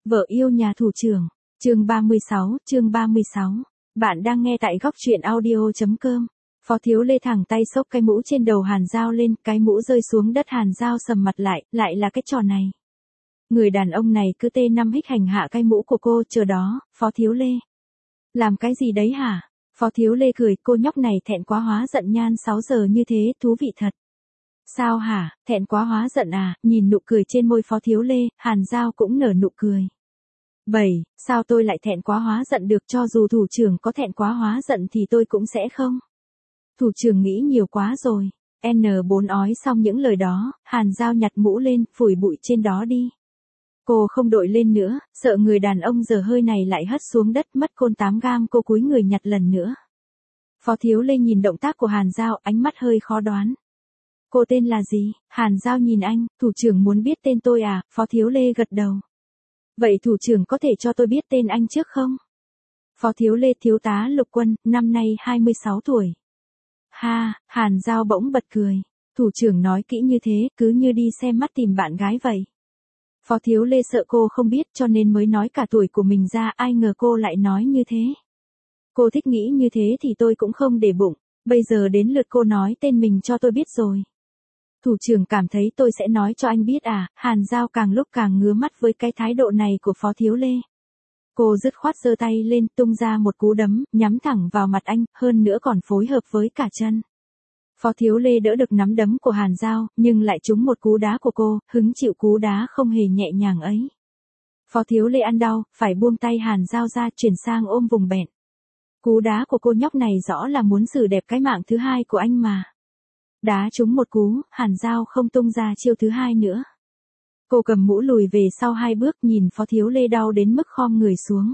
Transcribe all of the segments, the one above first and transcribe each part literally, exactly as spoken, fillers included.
Vợ yêu nhà thủ trưởng, chương ba mươi sáu, chương ba mươi sáu. Bạn đang nghe tại góc truyện audio.com. Phó Thiếu Lê thẳng tay xốc cái mũ trên đầu Hàn Giao lên, cái mũ rơi xuống đất Hàn Giao sầm mặt lại, lại là cái trò này. Người đàn ông này cứ tê năm hích hành hạ cái mũ của cô, chờ đó, Phó Thiếu Lê. Làm cái gì đấy hả? Phó Thiếu Lê cười, cô nhóc này thẹn quá hóa giận nhan sáu giờ như thế, thú vị thật. Sao hả, thẹn quá hóa giận à? Nhìn nụ cười trên môi Phó Thiếu Lê, Hàn Giao cũng nở nụ cười. Bảy, sao tôi lại thẹn quá hóa giận được, cho dù thủ trưởng có thẹn quá hóa giận thì tôi cũng sẽ không. Thủ trưởng nghĩ nhiều quá rồi. N bốn ói xong những lời đó, Hàn Giao nhặt mũ lên, phủi bụi trên đó đi. Cô không đội lên nữa, sợ người đàn ông dở hơi này lại hất xuống đất, mất côn tám gam, cô cúi người nhặt lần nữa. Phó Thiếu Lê nhìn động tác của Hàn Giao, ánh mắt hơi khó đoán. Cô tên là gì? Hàn Giao nhìn anh, thủ trưởng muốn biết tên tôi à? Phó Thiếu Lê gật đầu. Vậy thủ trưởng có thể cho tôi biết tên anh trước không? Phó Thiếu Lê, thiếu tá Lục Quân, năm nay hai mươi sáu tuổi. Ha, Hàn Giao bỗng bật cười. Thủ trưởng nói kỹ như thế, cứ như đi xem mắt tìm bạn gái vậy. Phó Thiếu Lê sợ cô không biết cho nên mới nói cả tuổi của mình ra, ai ngờ cô lại nói như thế. Cô thích nghĩ như thế thì tôi cũng không để bụng, bây giờ đến lượt cô nói tên mình cho tôi biết rồi. Thủ trưởng cảm thấy tôi sẽ nói cho anh biết à? Hàn Giao càng lúc càng ngứa mắt với cái thái độ này của Phó Thiếu Lê. Cô dứt khoát giơ tay lên, tung ra một cú đấm, nhắm thẳng vào mặt anh, hơn nữa còn phối hợp với cả chân. Phó Thiếu Lê đỡ được nắm đấm của Hàn Giao, nhưng lại trúng một cú đá của cô, hứng chịu cú đá không hề nhẹ nhàng ấy. Phó Thiếu Lê ăn đau, phải buông tay Hàn Giao ra, chuyển sang ôm vùng bẹn. Cú đá của cô nhóc này rõ là muốn xử đẹp cái mạng thứ hai của anh mà. Đá trúng một cú, Hàn Giao không tung ra chiêu thứ hai nữa. Cô cầm mũ lùi về sau hai bước, nhìn Phó Thiếu Lê đau đến mức khom người xuống.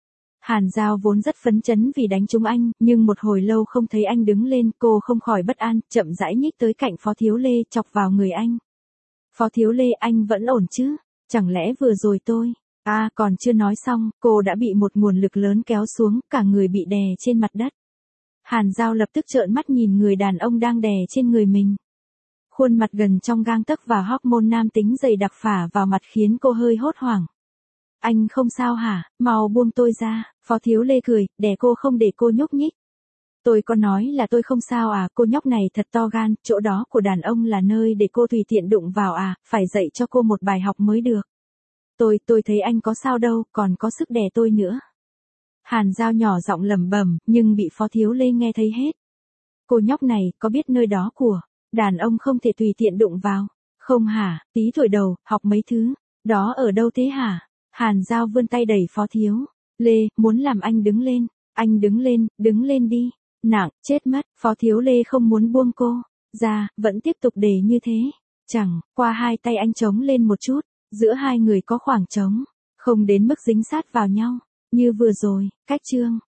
Hàn Giao vốn rất phấn chấn vì đánh trúng anh, nhưng một hồi lâu không thấy anh đứng lên, cô không khỏi bất an, chậm rãi nhích tới cạnh Phó Thiếu Lê, chọc vào người anh. Phó Thiếu Lê, anh vẫn ổn chứ? Chẳng lẽ vừa rồi tôi... À, còn chưa nói xong, cô đã bị một nguồn lực lớn kéo xuống, cả người bị đè trên mặt đất. Hàn Giao lập tức trợn mắt nhìn người đàn ông đang đè trên người mình. Khuôn mặt gần trong gang tấc và hormone nam tính dày đặc phả vào mặt khiến cô hơi hốt hoảng. Anh không sao hả? Mau buông tôi ra. Phó Thiếu Lê cười, đè cô không để cô nhúc nhích. Tôi có nói là tôi không sao à? Cô nhóc này thật to gan, chỗ đó của đàn ông là nơi để cô tùy tiện đụng vào à? Phải dạy cho cô một bài học mới được. Tôi, tôi thấy anh có sao đâu, còn có sức đè tôi nữa. Hàn Giao nhỏ giọng lẩm bẩm, nhưng bị Phó Thiếu Lê nghe thấy hết. Cô nhóc này, có biết nơi đó của đàn ông không thể tùy tiện đụng vào? Không hả? Tí tuổi đầu, học mấy thứ đó ở đâu thế hả? Hàn Giao vươn tay đẩy Phó Thiếu Lê, muốn làm anh đứng lên. Anh đứng lên, đứng lên đi. Nặng, chết mất. Phó Thiếu Lê không muốn buông cô ra, vẫn tiếp tục để như thế. Chẳng qua hai tay anh chống lên một chút, giữa hai người có khoảng trống, không đến mức dính sát vào nhau như vừa rồi. Cách chương